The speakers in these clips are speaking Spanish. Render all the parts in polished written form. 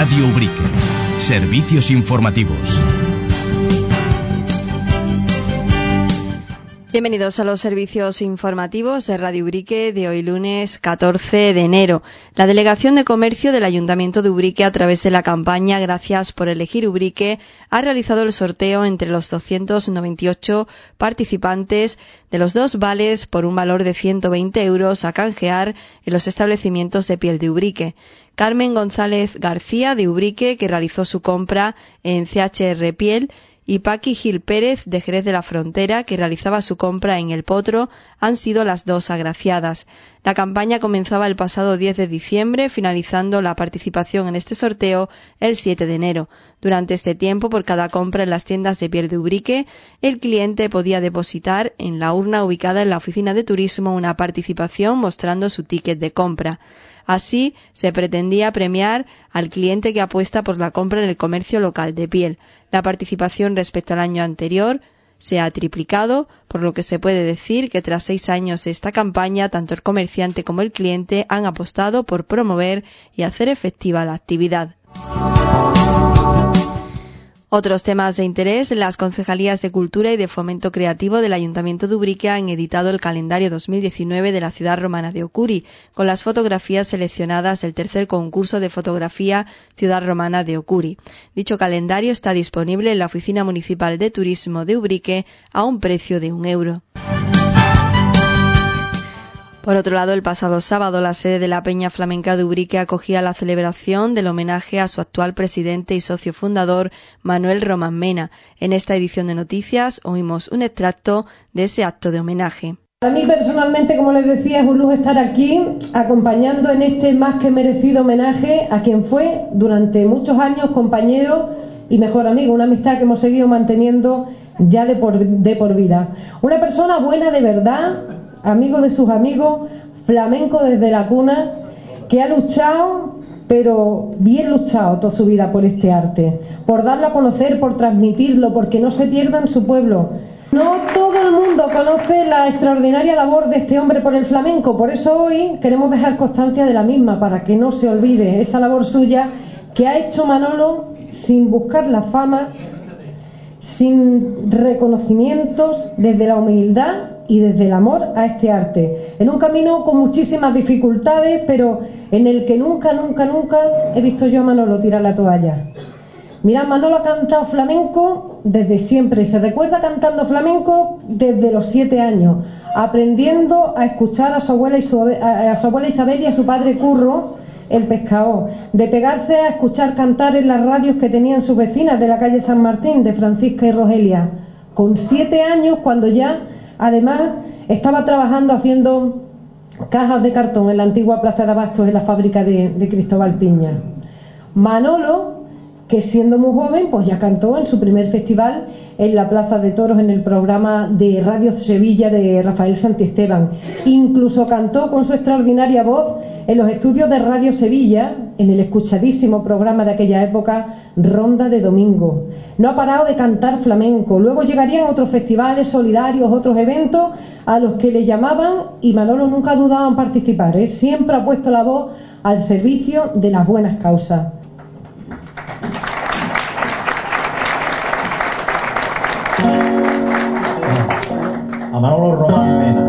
Radio Ubrique. Servicios informativos. Bienvenidos a los servicios informativos de Radio Ubrique de hoy lunes 14 de enero. La Delegación de Comercio del Ayuntamiento de Ubrique, a través de la campaña Gracias por elegir Ubrique, ha realizado el sorteo entre los 298 participantes de los 2 vales por un valor de 120 euros a canjear en los establecimientos de piel de Ubrique. Carmen González García, de Ubrique, que realizó su compra en CHR Piel, y Paqui Gil Pérez, de Jerez de la Frontera, que realizaba su compra en El Potro, han sido las 2 agraciadas. La campaña comenzaba el pasado 10 de diciembre, finalizando la participación en este sorteo el 7 de enero. Durante este tiempo, por cada compra en las tiendas de piel de Ubrique, el cliente podía depositar en la urna ubicada en la oficina de turismo una participación mostrando su ticket de compra. Así, se pretendía premiar al cliente que apuesta por la compra en el comercio local de piel. La participación respecto al año anterior se ha triplicado, por lo que se puede decir que tras 6 años de esta campaña, tanto el comerciante como el cliente han apostado por promover y hacer efectiva la actividad. Otros temas de interés: las concejalías de Cultura y de Fomento Creativo del Ayuntamiento de Ubrique han editado el calendario 2019 de la ciudad romana de Ocuri, con las fotografías seleccionadas del tercer concurso de fotografía Ciudad Romana de Ocuri. Dicho calendario está disponible en la Oficina Municipal de Turismo de Ubrique a un precio de 1 euro. Por otro lado, el pasado sábado, la sede de la Peña Flamenca de Ubrique acogía la celebración del homenaje a su actual presidente y socio fundador, Manuel Román Mena. En esta edición de noticias oímos un extracto de ese acto de homenaje. Para mí personalmente, como les decía, es un lujo estar aquí acompañando en este más que merecido homenaje a quien fue durante muchos años compañero y mejor amigo, una amistad que hemos seguido manteniendo ya de por vida. Una persona buena de verdad, amigo de sus amigos, flamenco desde la cuna, que ha luchado, pero bien luchado toda su vida por este arte, por darlo a conocer, por transmitirlo, porque no se pierda en su pueblo. No todo el mundo conoce la extraordinaria labor de este hombre por el flamenco, por eso hoy queremos dejar constancia de la misma, para que no se olvide esa labor suya que ha hecho Manolo sin buscar la fama, sin reconocimientos, desde la humildad y desde el amor a este arte, en un camino con muchísimas dificultades, pero en el que nunca he visto yo a Manolo tirar la toalla. Mirad, Manolo ha cantado flamenco desde siempre, se recuerda cantando flamenco desde los 7 años, aprendiendo a escuchar a su abuela Isabel y a su padre Curro, el pescador, de pegarse a escuchar cantar en las radios que tenían sus vecinas de la calle San Martín, de Francisca y Rogelia, con 7 años, cuando ya además estaba trabajando haciendo cajas de cartón en la antigua Plaza de Abastos, en la fábrica de Cristóbal Piña. Manolo, que siendo muy joven, pues ya cantó en su primer festival en la Plaza de Toros, en el programa de Radio Sevilla de Rafael Santiesteban. Incluso cantó con su extraordinaria voz en los estudios de Radio Sevilla, en el escuchadísimo programa de aquella época, Ronda de Domingo. No ha parado de cantar flamenco. Luego llegarían otros festivales solidarios, otros eventos a los que le llamaban, y Manolo nunca ha dudado en participar, ¿eh? Siempre ha puesto la voz al servicio de las buenas causas. A Manolo Román Mena.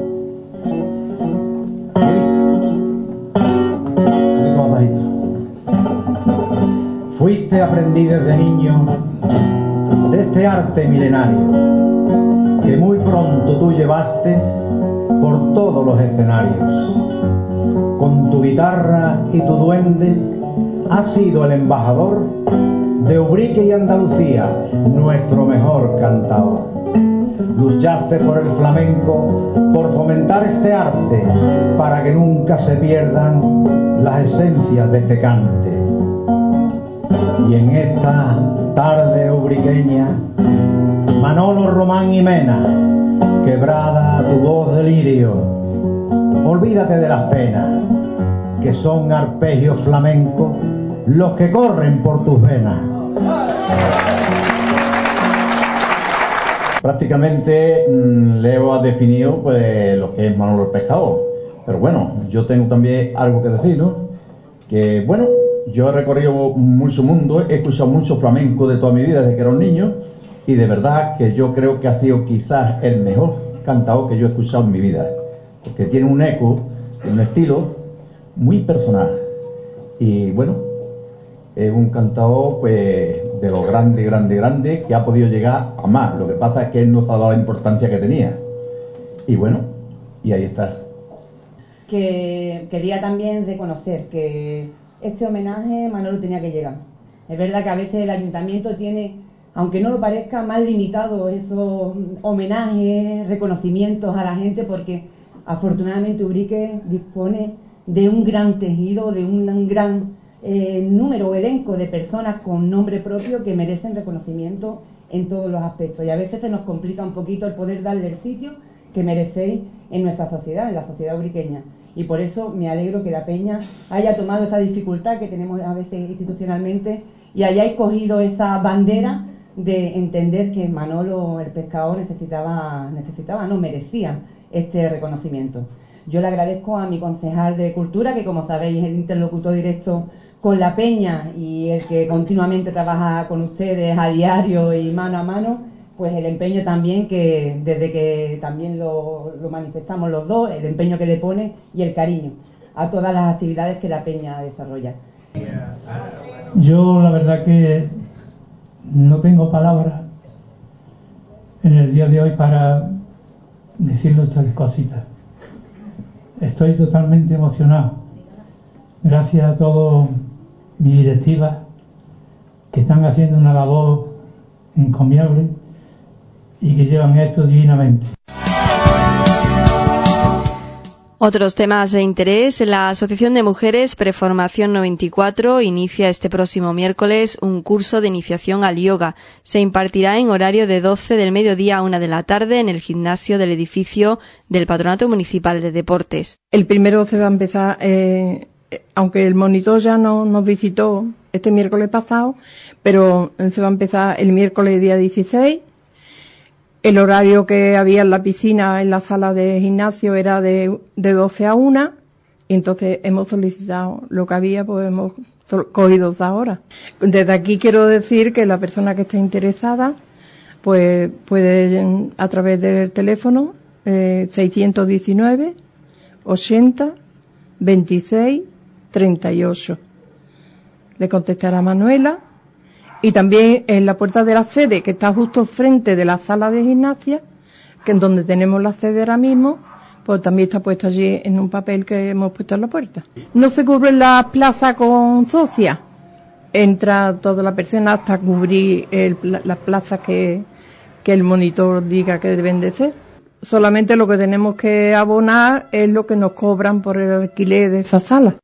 Fuiste aprendiz desde niño de este arte milenario que muy pronto tú llevaste por todos los escenarios. Con tu guitarra y tu duende has sido el embajador de Ubrique y Andalucía, nuestro mejor cantador. Luchaste por el flamenco, por fomentar este arte, para que nunca se pierdan las esencias de este cante. Y en esta tarde ubriqueña, Manolo Román y Mena, quebrada tu voz de lirio, olvídate de las penas, que son arpegios flamencos los que corren por tus venas. Prácticamente Leo ha definido pues lo que es Manolo el Pescador, pero bueno, yo tengo también algo que decir, ¿no? Que bueno, Yo he recorrido mucho mundo, he escuchado mucho flamenco de toda mi vida desde que era un niño, y de verdad que yo creo que ha sido quizás el mejor cantador que yo he escuchado en mi vida, porque tiene un eco, un estilo muy personal, y bueno, es un cantador pues de lo grande que ha podido llegar a más. Lo que pasa es que él no se ha dado la importancia que tenía, y bueno, y ahí está. Que quería también reconocer que este homenaje Manolo tenía que llegar. Es verdad que a veces el ayuntamiento tiene, aunque no lo parezca, más limitado esos homenajes, reconocimientos a la gente, porque afortunadamente Ubrique dispone de un gran tejido, de un gran número o elenco de personas con nombre propio que merecen reconocimiento en todos los aspectos, y a veces se nos complica un poquito el poder darle el sitio que merecéis en nuestra sociedad, en la sociedad ubriqueña. Y por eso me alegro que la Peña haya tomado esa dificultad que tenemos a veces institucionalmente y hayáis cogido esa bandera de entender que Manolo, el pescador, merecía este reconocimiento. Yo le agradezco a mi concejal de Cultura, que como sabéis es el interlocutor directo con la Peña y el que continuamente trabaja con ustedes a diario y mano a mano, pues el empeño también, que desde que también lo manifestamos los dos, el empeño que le pone y el cariño a todas las actividades que la Peña desarrolla. Yo la verdad que no tengo palabras en el día de hoy para decirle estas cositas. Estoy totalmente emocionado. Gracias a todos mis directivas que están haciendo una labor encomiable y que llevan esto divinamente. Otros temas de interés. La Asociación de Mujeres Preformación 94 inicia este próximo miércoles un curso de iniciación al yoga. Se impartirá en horario de 12 del mediodía a 1 de la tarde en el gimnasio del edificio del Patronato Municipal de Deportes. El primero se va a empezar, aunque el monitor ya nos visitó este miércoles pasado, pero se va a empezar el miércoles día 16. El horario que había en la piscina, en la sala de gimnasio, era de 12 a 1, y entonces hemos solicitado lo que había, pues hemos cogido 2 horas. Desde aquí quiero decir que la persona que esté interesada, pues puede, a través del teléfono, 619 80 26 38. Le contestará Manuela. Y también en la puerta de la sede, que está justo frente de la sala de gimnasia, que es donde tenemos la sede ahora mismo, pues también está puesto allí en un papel que hemos puesto en la puerta. No se cubren las plazas con socias. Entra toda la persona hasta cubrir las plazas que el monitor diga que deben de ser. Solamente lo que tenemos que abonar es lo que nos cobran por el alquiler de esa sala.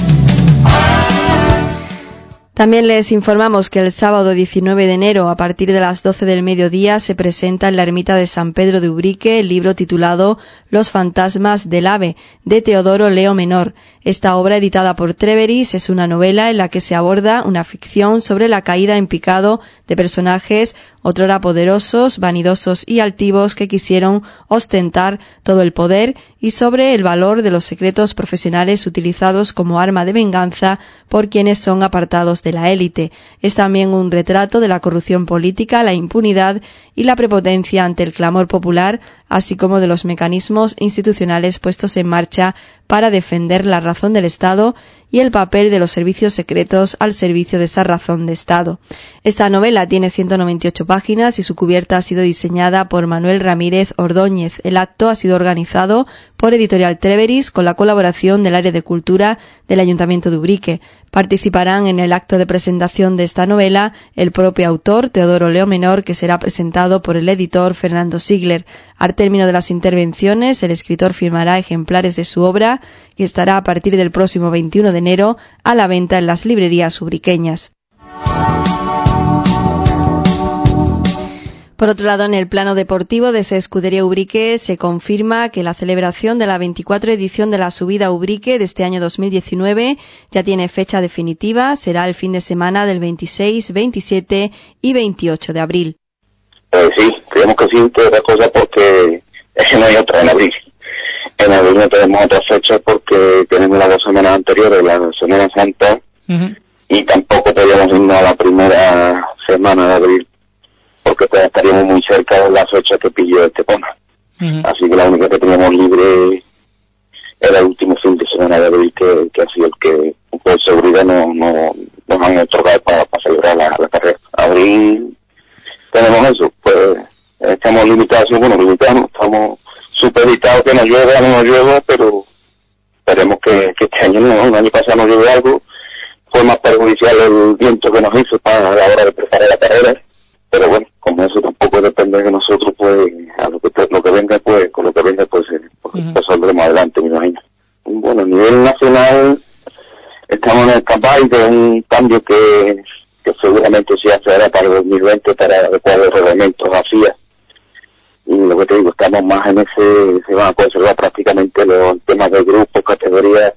También les informamos que el sábado 19 de enero, a partir de las 12 del mediodía, se presenta en la ermita de San Pedro de Ubrique el libro titulado Los fantasmas del ave, de Teodoro Leo Menor. Esta obra, editada por Treveris, es una novela en la que se aborda una ficción sobre la caída en picado de personajes otrora poderosos, vanidosos y altivos que quisieron ostentar todo el poder, y sobre el valor de los secretos profesionales utilizados como arma de venganza por quienes son apartados de la élite. Es también un retrato de la corrupción política, la impunidad y la prepotencia ante el clamor popular, así como de los mecanismos institucionales puestos en marcha para defender la razón del Estado y el papel de los servicios secretos al servicio de esa razón de Estado. Esta novela tiene 198 páginas y su cubierta ha sido diseñada por Manuel Ramírez Ordóñez. El acto ha sido organizado por Editorial Treveris con la colaboración del área de cultura del Ayuntamiento de Ubrique. Participarán en el acto de presentación de esta novela el propio autor, Teodoro Leo Menor, que será presentado por el editor Fernando Sigler. Al término de las intervenciones, el escritor firmará ejemplares de su obra, que estará a partir del próximo 21 de enero a la venta en las librerías ubriqueñas. Por otro lado, en el plano deportivo, desde Escudería Ubrique se confirma que la celebración de la 24 edición de la Subida Ubrique de este año 2019 ya tiene fecha definitiva. Será el fin de semana del 26, 27 y 28 de abril. Sí, creemos que sí, entre otras cosas porque es que no hay otra en abril. En abril no tenemos otra fecha porque tenemos las 2 semanas anteriores, la Semana Santa, y tampoco podíamos irnos a la primera semana de abril, porque pues estaríamos muy cerca de la fecha que pilló Estepona. Así que la única que teníamos libre era el último fin de semana de abril, que ha sido el que por seguridad nos han otorgado para celebrar la carrera. Abril tenemos eso, pues estamos limitados, estamos supeditados que nos llueva o no nos llueva, pero esperemos que este año no, el año pasado nos llueve algo, fue más perjudicial el viento que nos hizo para la hora de preparar la carrera, pero bueno, como eso tampoco depende de nosotros, pues a lo que venga, pues con lo que venga, pues saldremos adelante, me imagino. Bueno, a nivel nacional estamos en el campaña de un cambio que seguramente se hará para el 2020 para adecuar los reglamentos a FIA. Y lo que te digo, estamos más en se van a conservar prácticamente los temas de grupos, categorías,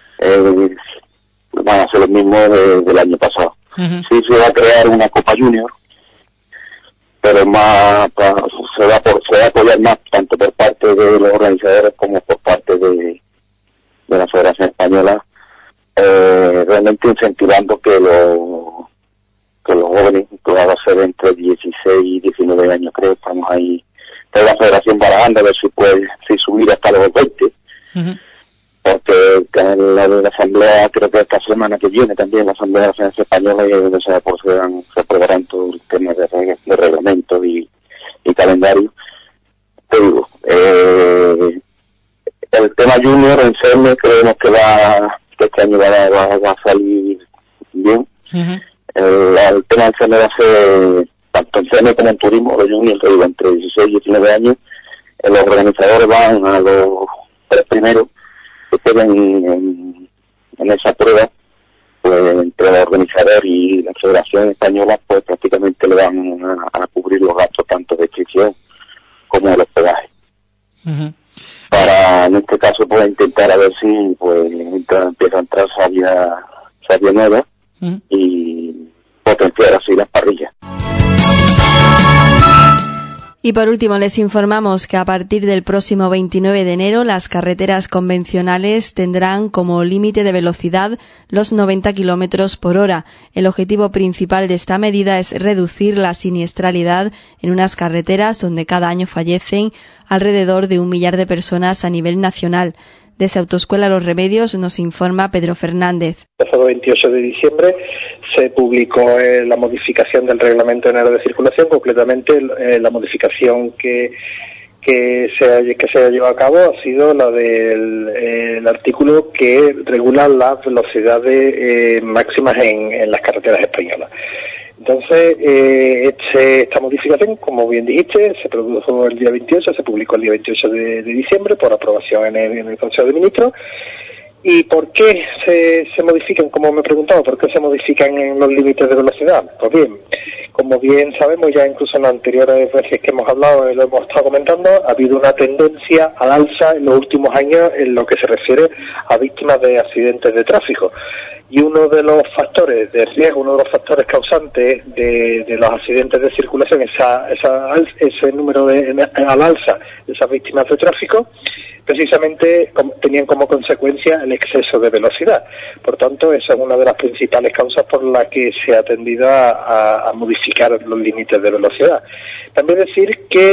van a ser los mismos del año pasado. Sí se va a crear una Copa Junior, pero más se va a apoyar más tanto por parte de los organizadores como por parte de la Federación Española, realmente incentivando que los jóvenes, que va a ser entre 16 y 19 años, creo, estamos ahí, de la Federación barajando a ver si subir hasta los 20, porque la Asamblea, creo que esta semana que viene también, la Asamblea de la Federación Española, y donde se aprobarán todos los temas de reglamento y calendario. Te digo, el tema junior en CERME creemos que este año va a salir bien. El tema del CERME va a ser, tanto en CERME como en turismo, los juniors, te digo, entre 16 y 19 años, los organizadores van a los 3 primeros que queden en esa prueba, pues entre el organizador y la Federación Española, pues prácticamente le van a cubrir los gastos tanto de inscripción como de los hospedaje. Para, en este caso, pues intentar a ver si pues empieza a entrar savia nueva y potenciar así las parrillas. Y por último les informamos que a partir del próximo 29 de enero las carreteras convencionales tendrán como límite de velocidad los 90 km por hora. El objetivo principal de esta medida es reducir la siniestralidad en unas carreteras donde cada año fallecen alrededor de 1 millar de personas a nivel nacional. Desde Autoescuela Los Remedios nos informa Pedro Fernández. El pasado 28 de diciembre se publicó la modificación del Reglamento General de Circulación, concretamente la modificación que se ha llevado a cabo ha sido la del artículo que regula las velocidades máximas en las carreteras españolas. Entonces, esta modificación, como bien dijiste, se produjo el día 28, se publicó el día 28 de diciembre por aprobación en el Consejo de Ministros. ¿Y por qué se modifican, como me he preguntado, por qué se modifican en los límites de velocidad? Pues bien, como bien sabemos, ya incluso en las anteriores veces que hemos hablado, lo hemos estado comentando, ha habido una tendencia al alza en los últimos años en lo que se refiere a víctimas de accidentes de tráfico. Y uno de los factores de riesgo, uno de los factores causantes de los accidentes de circulación, ese número al alza de esas víctimas de tráfico, precisamente tenían como consecuencia el exceso de velocidad. Por tanto, esa es una de las principales causas por las que se ha tendido a modificar los límites de velocidad. También decir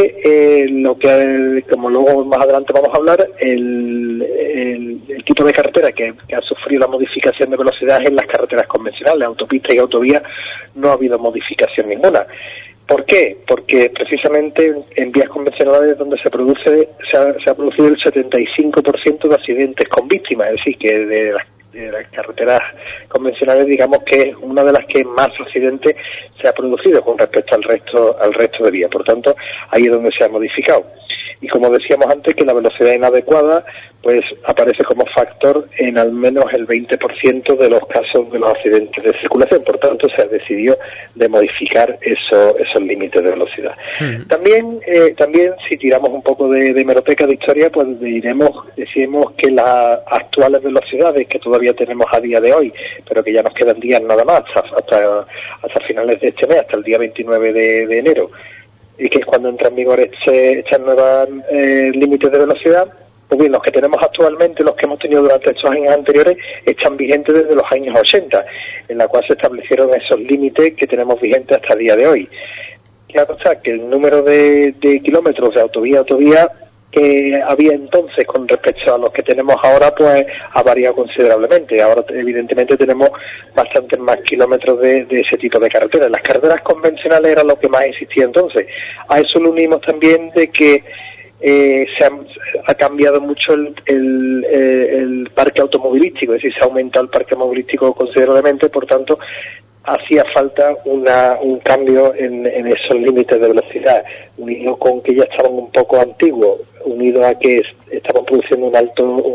que como luego más adelante vamos a hablar, el tipo de carretera que ha sufrido la modificación de velocidad en las carreteras convencionales, autopistas y autovías, no ha habido modificación ninguna. ¿Por qué? Porque precisamente en vías convencionales donde se ha producido el 75% de accidentes con víctimas, es decir, que de las carreteras convencionales, digamos que es una de las que más accidentes se ha producido con respecto al resto de vías. Por tanto, ahí es donde se ha modificado. Y como decíamos antes, que la velocidad inadecuada pues aparece como factor en al menos el 20% de los casos de los accidentes de circulación. Por tanto, se decidió de modificar esos límites de velocidad. También si tiramos un poco de hemeroteca de historia, pues decimos que las actuales velocidades que todavía tenemos a día de hoy, pero que ya nos quedan días nada más, hasta finales de este mes, hasta el día 29 de enero, y que es cuando entra en vigor estas nuevas límites de velocidad, Pues bien, los que tenemos actualmente, los que hemos tenido durante estos años anteriores, están vigentes desde los años 80, en la cual se establecieron esos límites que tenemos vigentes hasta el día de hoy. Claro está que el número de kilómetros de autovía que había entonces con respecto a los que tenemos ahora, pues ha variado considerablemente. Ahora evidentemente tenemos bastantes más kilómetros de ese tipo de carreteras. Las carreteras convencionales eran lo que más existía entonces. A eso lo unimos también de que ha cambiado mucho el parque automovilístico, es decir, se ha aumentado el parque automovilístico considerablemente, por tanto hacía falta un cambio en esos límites de velocidad, unido con que ya estaban un poco antiguos, unido a que estaban produciendo una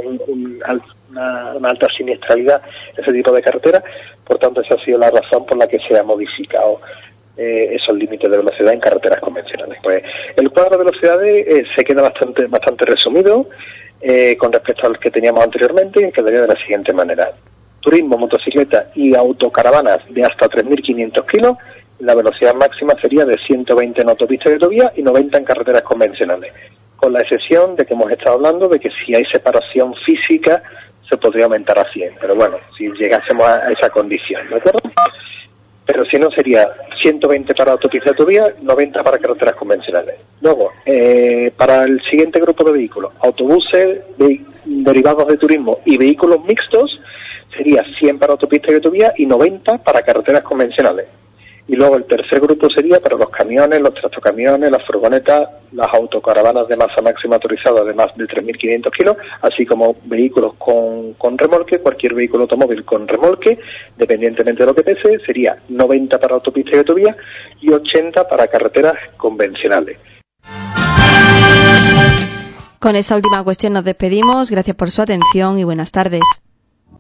alta siniestralidad ese tipo de carretera. Por tanto, esa ha sido la razón por la que se ha modificado esos límites de velocidad en carreteras convencionales. Pues el cuadro de velocidades se queda bastante resumido con respecto al que teníamos anteriormente, y quedaría de la siguiente manera: turismo, motocicleta y autocaravanas de hasta 3.500 kilos, la velocidad máxima sería de 120 en autopistas y autovía y 90 en carreteras convencionales, con la excepción de que hemos estado hablando de que si hay separación física se podría aumentar a 100, pero bueno, si llegásemos a esa condición, ¿de acuerdo? Pero si no, sería 120 para autopista y autovía, 90 para carreteras convencionales. Luego, para el siguiente grupo de vehículos, autobuses, derivados de turismo y vehículos mixtos, sería 100 para autopista y autovía y 90 para carreteras convencionales. Y luego el tercer grupo sería para los camiones, los tractocamiones, las furgonetas, las autocaravanas de masa máxima autorizada de más de 3.500 kilos, así como vehículos con remolque, cualquier vehículo automóvil con remolque, dependientemente de lo que pese, sería 90 para autopista y autovía y 80 para carreteras convencionales. Con esta última cuestión nos despedimos. Gracias por su atención y buenas tardes.